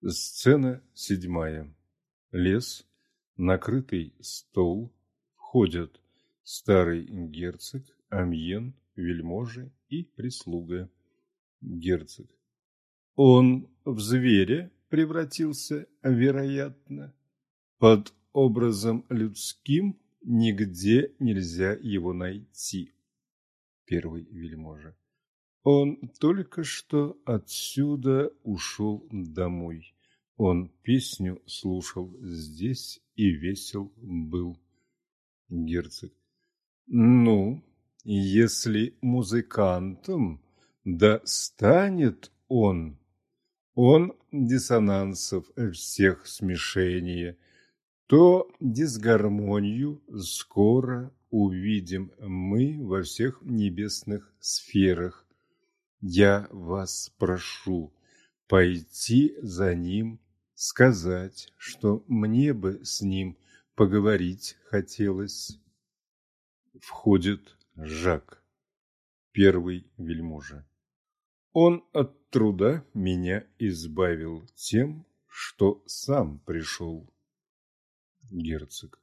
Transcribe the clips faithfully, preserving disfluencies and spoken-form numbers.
Сцена седьмая. Лес, накрытый стол, входят старый герцог, Амьен, вельможи и прислуга. Герцог. Он в зверя превратился, вероятно. Под образом людским нигде нельзя его найти. Первый вельможа. Он только что отсюда ушел домой. Он песню слушал здесь и весел был. Герцог. Ну, если музыкантом, да станет он, он диссонансов всех смешение, то дисгармонию скоро увидим мы во всех небесных сферах. Я вас прошу пойти за ним, сказать, что мне бы с ним поговорить хотелось. Входит Жак, первый вельможа. Он от труда меня избавил тем, что сам пришел. Герцог.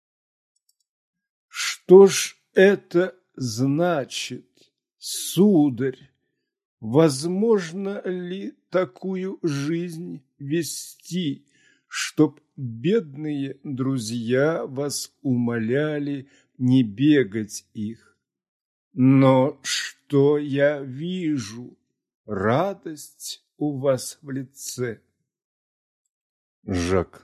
Что ж это значит, сударь? Возможно ли такую жизнь вести, чтоб бедные друзья вас умоляли не бегать их? Но что я вижу? Радость у вас в лице. Жак.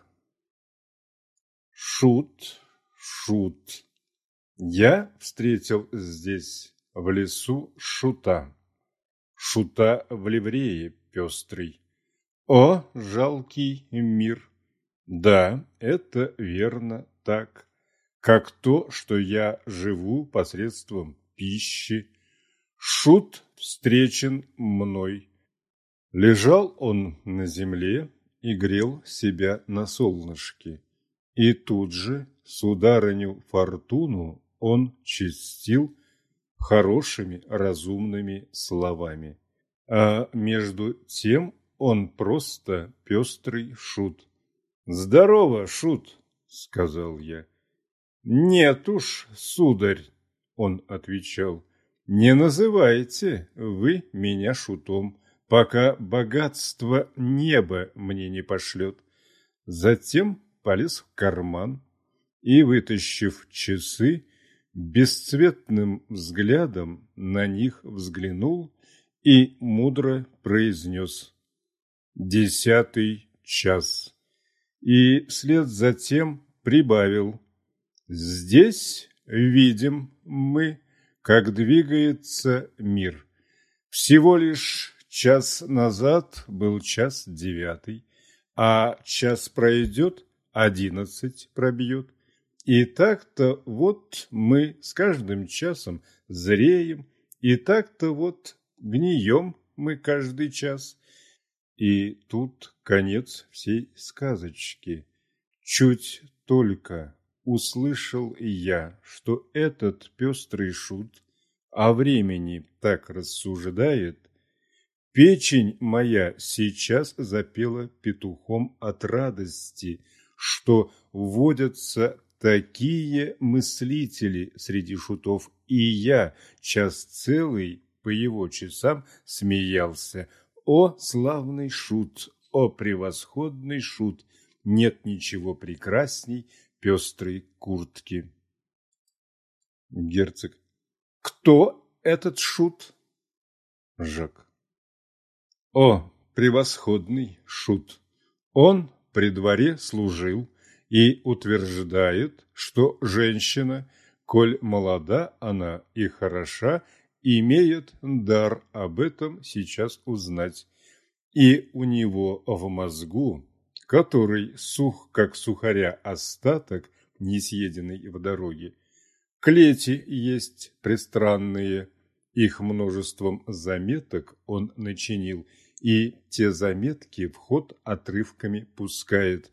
Шут, шут. Я встретил здесь, в лесу, шута. Шута в ливрее пестрый. О, жалкий мир! Да, это верно так, как то, что я живу посредством пищи. Шут встречен мной. Лежал он на земле и грел себя на солнышке. И тут же сударыню Фортуну он честил хорошими разумными словами. А между тем он просто пестрый шут. «Здорово, шут!» — сказал я. «Нет уж, сударь!» — он отвечал. «Не называйте вы меня шутом, пока богатство неба мне не пошлет». Затем полез в карман и, вытащив часы, бесцветным взглядом на них взглянул и мудро произнес: «Десятый час». И вслед за тем прибавил: «Здесь видим мы, как двигается мир. Всего лишь час назад был час девятый, а час пройдет, одиннадцать пробьет. И так-то вот мы с каждым часом зреем, и так-то вот гнием мы каждый час». И тут конец всей сказочки. Чуть только услышал я, что этот пестрый шут о времени так рассуждает, печень моя сейчас запела петухом от радости, что водятся такие мыслители среди шутов, и я час целый по его часам смеялся. О, славный шут, о, превосходный шут! Нет ничего прекрасней пестрой куртки. Герцог. Кто этот шут? Жак. О, превосходный шут! Он при дворе служил и утверждает, что женщина, коль молода она и хороша, имеет дар об этом сейчас узнать. И у него в мозгу, который сух, как сухаря остаток, не съеденный в дороге, клети есть пристранные, их множеством заметок он начинил, и те заметки в ход отрывками пускает.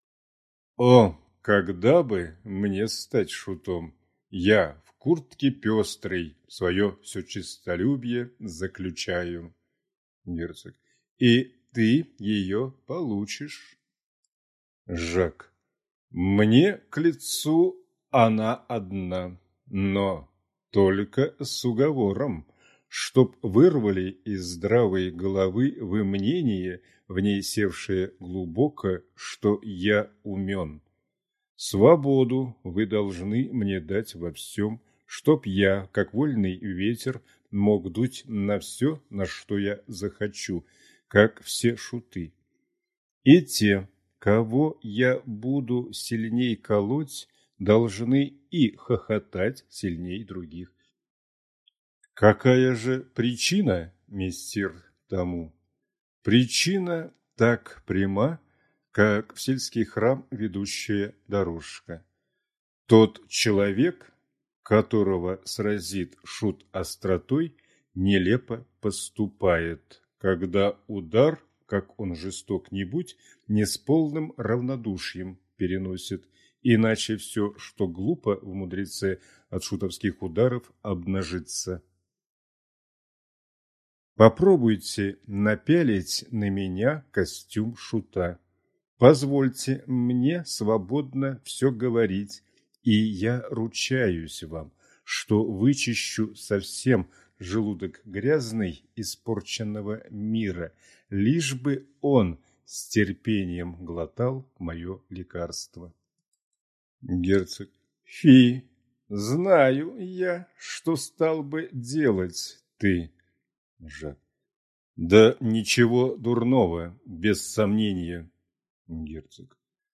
О, когда бы мне стать шутом! Я в куртке пестрой свое все честолюбие заключаю. Герцог. И ты ее получишь. Жак. Мне к лицу она одна, но только с уговором, чтоб вырвали из здравой головы вы мнение, в ней севшее глубоко, что я умен. Свободу вы должны мне дать во всем, чтоб я, как вольный ветер, мог дуть на все, на что я захочу, как все шуты. И те, кого я буду сильней колоть, должны и хохотать сильней других. Какая же причина, мессир, тому? Причина так пряма, как в сельский храм ведущая дорожка. Тот человек, которого сразит шут остротой, нелепо поступает, когда удар, как он жесток ни будь, не с полным равнодушием переносит, иначе все, что глупо в мудреце, от шутовских ударов обнажится. Попробуйте напялить на меня костюм шута. Позвольте мне свободно все говорить, и я ручаюсь вам, что вычищу совсем желудок грязный испорченного мира, лишь бы он с терпением глотал мое лекарство. Герцог. Фи, знаю я, что стал бы делать ты. Жак. Да ничего дурного, без сомнения. Герцог.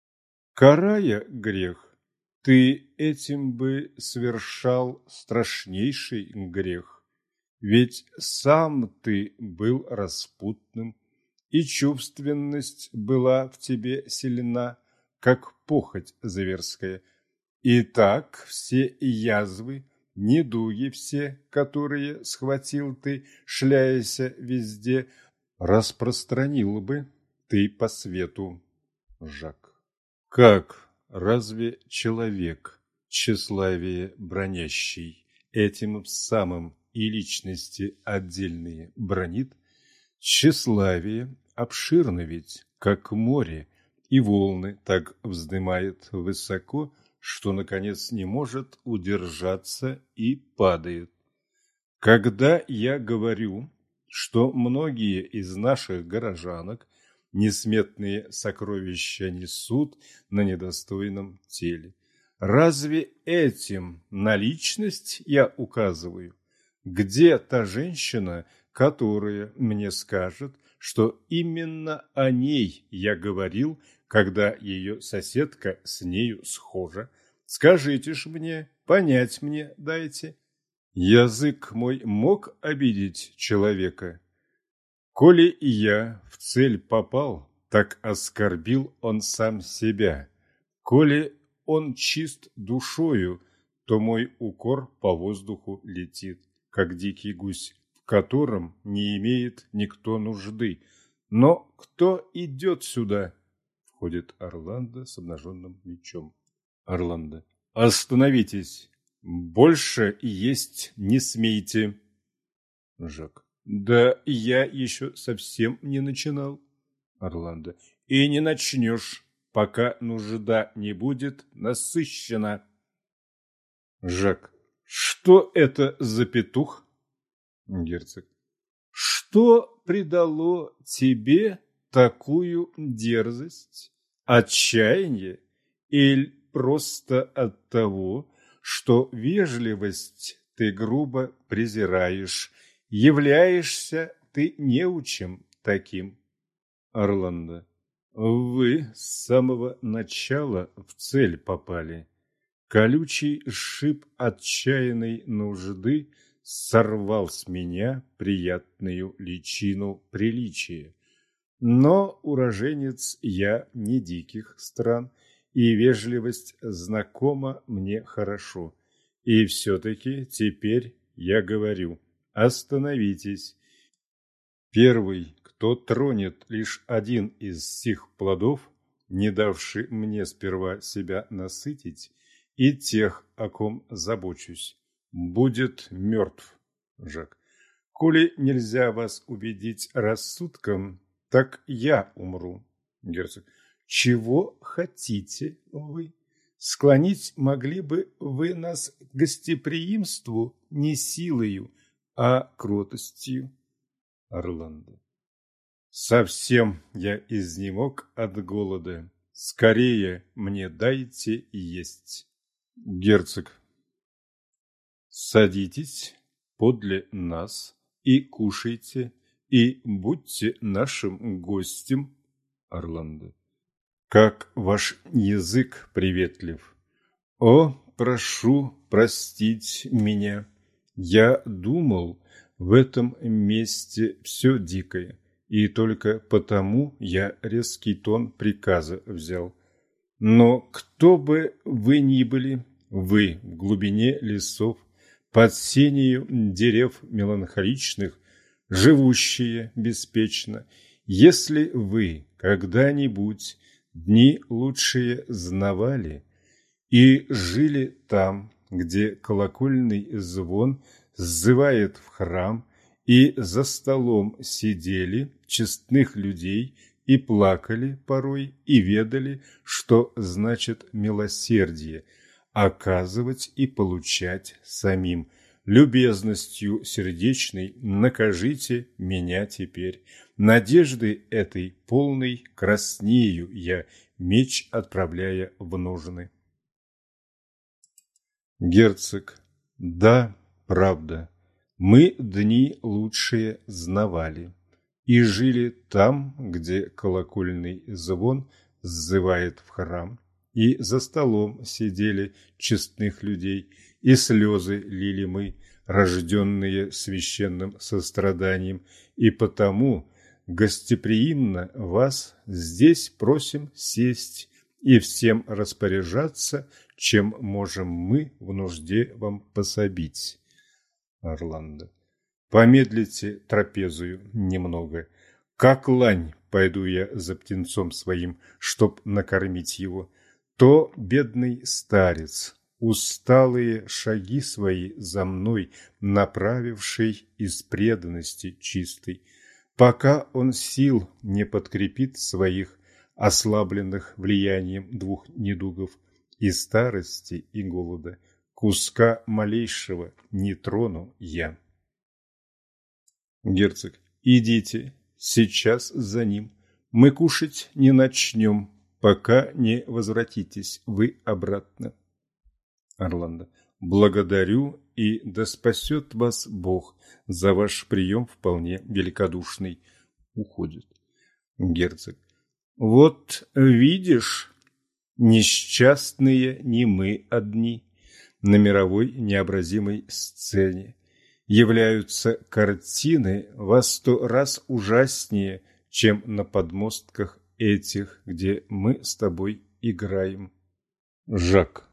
Карая грех, ты этим бы совершал страшнейший грех, ведь сам ты был распутным, и чувственность была в тебе сильна, как похоть зверская. И так все язвы, недуги все, которые схватил ты, шляяся везде, распространил бы ты по свету. Жак. Как? Разве человек, тщеславие бронящий, этим самым и личности отдельные бронит? Тщеславие обширно ведь, как море, и волны так вздымает высоко, что, наконец, не может удержаться и падает. Когда я говорю, что многие из наших горожанок несметные сокровища несут на недостойном теле, разве этим на личность я указываю? Где та женщина, которая мне скажет, что именно о ней я говорил, когда ее соседка с нею схожа? Скажите ж мне, понять мне дайте. Язык мой мог обидеть человека? Коли и я в цель попал, так оскорбил он сам себя. Коли он чист душою, то мой укор по воздуху летит, как дикий гусь, в котором не имеет никто нужды. Но кто идет сюда? Входит Орландо с обнаженным мечом. Орландо. Остановитесь. Больше есть не смейте. Жак. Да я еще совсем не начинал. Орландо. И не начнешь, пока нужда не будет насыщена. Жак. Что это за петух? Герцог. Что придало тебе такую дерзость? Отчаяние? Или просто от того, что вежливость ты грубо презираешь? Являешься ты неучим таким. Орландо. Вы с самого начала в цель попали. Колючий шип отчаянной нужды сорвал с меня приятную личину приличия. Но уроженец я не диких стран, и вежливость знакома мне хорошо. И все-таки теперь я говорю: остановитесь. Первый, кто тронет лишь один из сих плодов, не давший мне сперва себя насытить, и тех, о ком забочусь, будет мертв. Жак. Коли нельзя вас убедить рассудком, так я умру. Герцог. Чего хотите вы? Склонить могли бы вы нас к гостеприимству не силою, а кротостью. Орландо. Совсем я изнемог от голода. Скорее мне дайте есть. Герцог. Садитесь подле нас и кушайте, и будьте нашим гостем. Орландо. Как ваш язык приветлив! О, прошу простить меня. Я думал, в этом месте все дикое, и только потому я резкий тон приказа взял. Но кто бы вы ни были, вы в глубине лесов, под сенью дерев меланхоличных, живущие беспечно, если вы когда-нибудь дни лучшие знавали и жили там, где колокольный звон сзывает в храм, и за столом сидели честных людей и плакали порой, и ведали, что значит милосердие оказывать и получать самим. Любезностью сердечной накажите меня теперь. Надежды этой полной краснею я, меч отправляя в ножны. Герцог. Да, правда, мы дни лучшие знавали и жили там, где колокольный звон сзывает в храм, и за столом сидели честных людей, и слезы лили мы, рожденные священным состраданием, и потому гостеприимно вас здесь просим сесть и всем распоряжаться, чем можем мы в нужде вам пособить. Орландо. Помедлите трапезую немного. Как лань пойду я за птенцом своим, чтоб накормить его. То бедный старец, усталые шаги свои за мной направивший из преданности чистой, пока он сил не подкрепит своих, ослабленных влиянием двух недугов, и старости, и голода, куска малейшего не трону я. Герцог. Идите, сейчас за ним. Мы кушать не начнем, пока не возвратитесь вы обратно. Орландо. Благодарю, и да спасет вас Бог за ваш прием вполне великодушный. Уходит. Герцог. Вот видишь, несчастные не мы одни. На мировой необразимой сцене являются картины во сто раз ужаснее, чем на подмостках этих, где мы с тобой играем. Жак.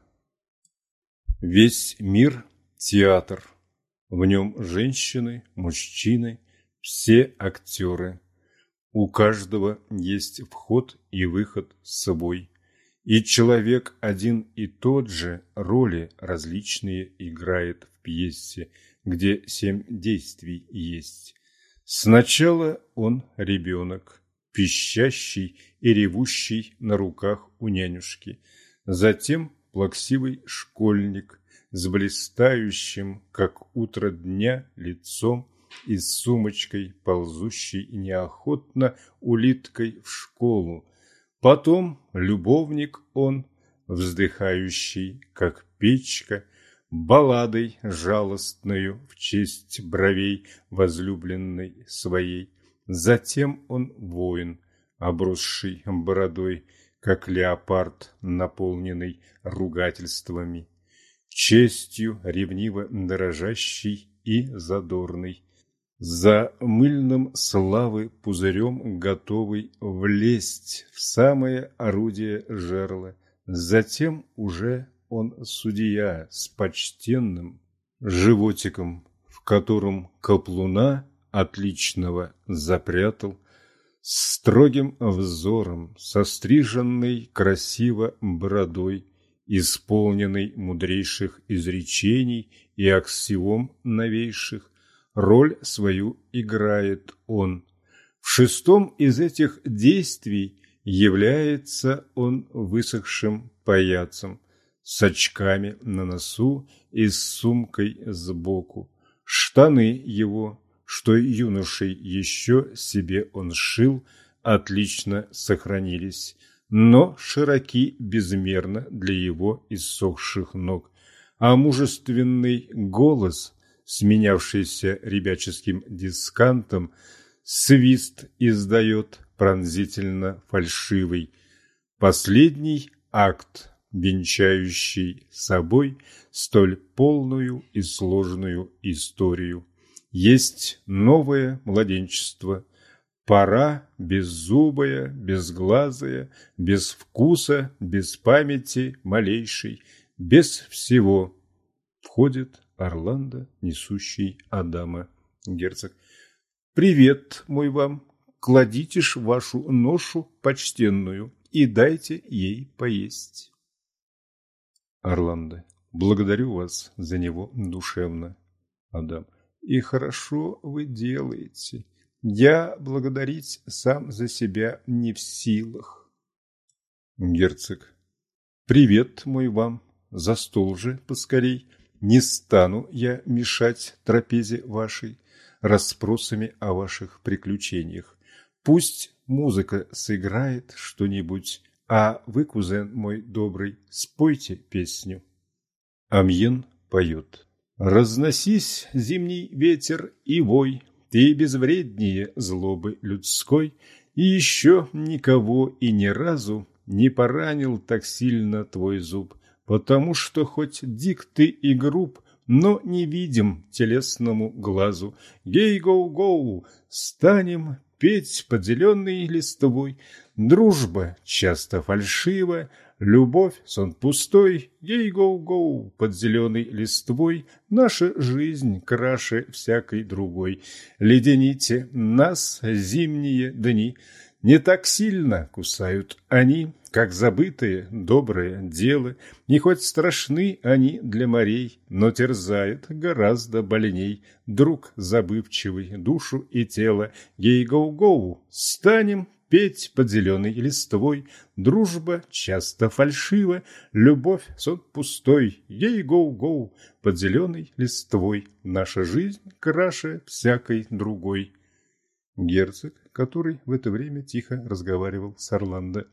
Весь мир – театр. В нем женщины, мужчины, все актеры. У каждого есть вход и выход свой. И человек один и тот же роли различные играет в пьесе, где семь действий есть. Сначала он ребенок, пищащий и ревущий на руках у нянюшки. Затем плаксивый школьник с блистающим, как утро дня, лицом и с сумочкой, ползущей неохотно улиткой в школу. Потом любовник он, вздыхающий, как печка, балладой жалостною в честь бровей возлюбленной своей. Затем он воин, обросший бородой, как леопард, наполненный ругательствами, честью ревниво дорожащий и задорный, за мыльным славы пузырем готовый влезть в самое орудие жерла. Затем уже он судья с почтенным животиком, в котором каплуна отличного запрятал, с строгим взором, состриженной красиво бородой, исполненный мудрейших изречений и аксиом новейших. Роль свою играет он. В шестом из этих действий является он высохшим паяцем, с очками на носу и с сумкой сбоку. Штаны его, что юношей еще себе он сшил, отлично сохранились, но широки безмерно для его иссохших ног, а мужественный голос, сменявшийся ребяческим дискантом, свист издает пронзительно фальшивый. Последний акт, венчающий собой столь полную и сложную историю, есть новое младенчество, пора беззубая, безглазая, без вкуса, без памяти малейшей, без всего. Входит Орландо, несущий Адама. Герцог. Привет мой вам, кладите ж вашу ношу почтенную и дайте ей поесть. Орландо. Благодарю вас за него душевно. Адам. И хорошо вы делаете. Я благодарить сам за себя не в силах. Герцог. Привет мой вам, за стол же поскорей. Не стану я мешать трапезе вашей расспросами о ваших приключениях. Пусть музыка сыграет что-нибудь, а вы, кузен мой добрый, спойте песню. Амьен поет. Разносись, зимний ветер, и вой, ты безвреднее злобы людской, и еще никого и ни разу не поранил так сильно твой зуб, потому что хоть дик ты и груб, но не видим телесному глазу. Гей-гоу-гоу, станем петь под зеленой листвой. Дружба часто фальшива, любовь сон пустой. Гей-гоу-гоу, под зеленой листвой наша жизнь краше всякой другой. Ледените нас зимние дни, не так сильно кусают они, как забытые добрые дела, и хоть страшны они для морей, но терзают гораздо больней друг забывчивый душу и тело. Гей-гоу-гоу, станем петь под зеленой листвой. Дружба часто фальшива, любовь сон пустой. Гей-гоу-гоу, под зеленой листвой наша жизнь краше всякой другой. Герцог, который в это время тихо разговаривал с Орландо.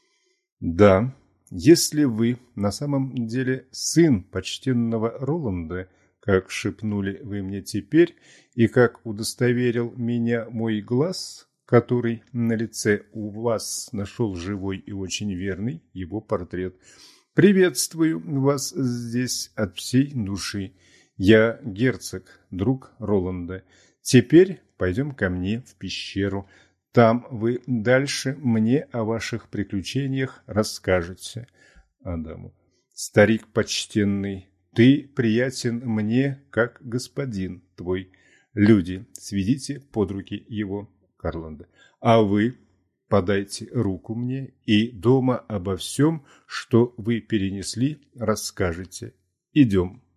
Да, если вы на самом деле сын почтенного Роланда, как шепнули вы мне теперь, и как удостоверил меня мой глаз, который на лице у вас нашел живой и очень верный его портрет, приветствую вас здесь от всей души. Я герцог, друг Роланда. Теперь пойдем ко мне в пещеру. Там вы дальше мне о ваших приключениях расскажете. Адаму. Старик почтенный, ты приятен мне, как господин твой. Люди, сведите под руки его. Орландо. А вы подайте руку мне и дома обо всем, что вы перенесли, расскажете. Идем.